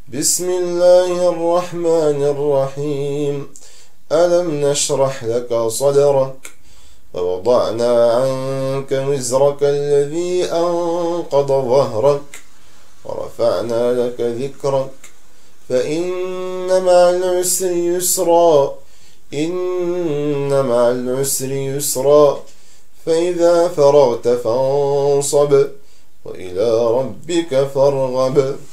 بسم الله الرحمن الرحيم. ألم نشرح لك صدرك ووضعنا عنك وزرك الذي أنقض ظهرك ورفعنا لك ذكرك فإن مع العسر يسرا مع العسر يسرا فإذا فرغت فانصب وإلى ربك فارغب.